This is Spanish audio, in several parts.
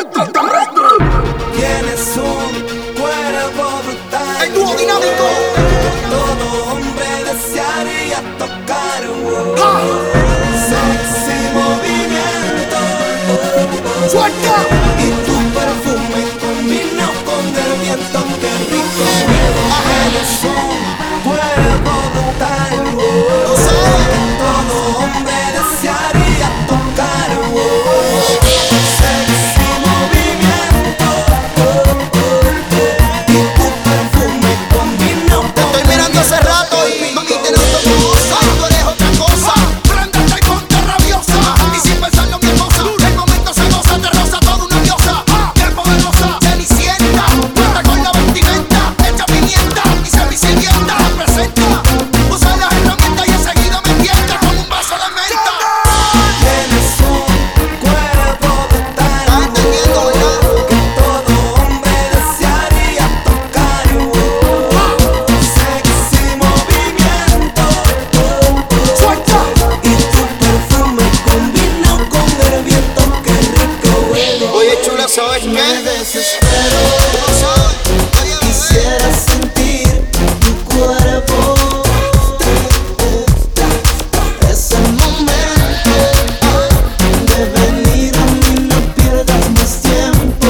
Tienes un cuerpo brutal. El dúo dinámico. Todo hombre desearía tocar. Sexy movimiento. Suelta. Y tu perfume combina con el viento. Qué rico. Tienes un cuerpo brutal. Todo hombre desearía tocar. Sexy movimiento. Y tu perfume combina con Te estoy mirando hace rato y mami tenés otra cosa. Tú eres otra cosa. Préndete y ponte rabiosa. Y sin pensarlo mi hermosa, el momento se goza, te roza toda una diosa. Bien poderosa, cenicienta, cuenta con la vestimenta, hecha pimienta y semi-sirvienta. Representa, usa las herramientas y enseguida me tienta con un vaso de menta. Tienes un cuerpo brutal. ¿Estás entendiendo, verdad? Que todo hombre desearía tocar. Sexy movimiento. Suelta. Y tu perfume combina con el viento. Qué rico huele. Oye, chula, ¿sabes Me qué? desespero. Tú no sabes. Oye, bebé. Quisiera sentir tu cuerpo. Es el momento de venir a mí, no pierdas más tiempo.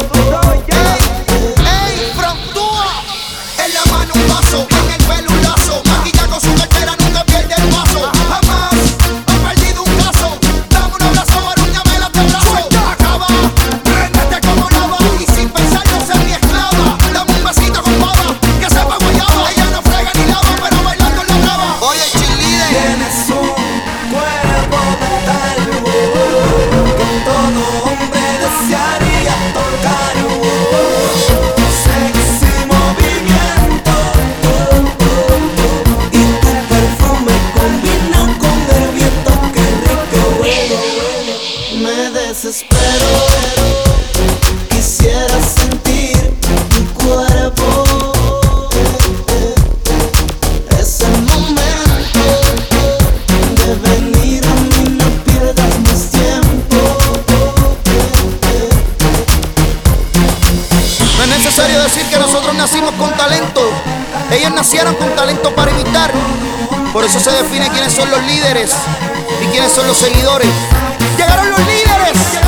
¡Ey, frontúa! En la mano un vaso, en el pelo un lazo. Maquilla con su cartera, nunca pierde el paso. Jamás ha perdido un caso. Dame un abrazo, arúñame la abrazo. Acaba, préndete como lava. Y sin pensarlo ser mi esclava. Dame un besito con baba, que sepa guayaba. Ella no frega ni lava, pero bailando la brava. Oye, cheerleader. Tienes un cuerpo brutal que todo hombre desearía tocar. Sexy movimiento. Y tu perfume combina con el viento. Qué rico huele. Me desespero. Quisiera sentir tu cuerpo. Es el momento de venir a mí, no pierdas más tiempo. No es necesario decir que nosotros nacimos con talento. Ellos nacieron con talento para imitar. Por eso se define quiénes son los líderes y quiénes son los seguidores. ¡Llegaron los líderes!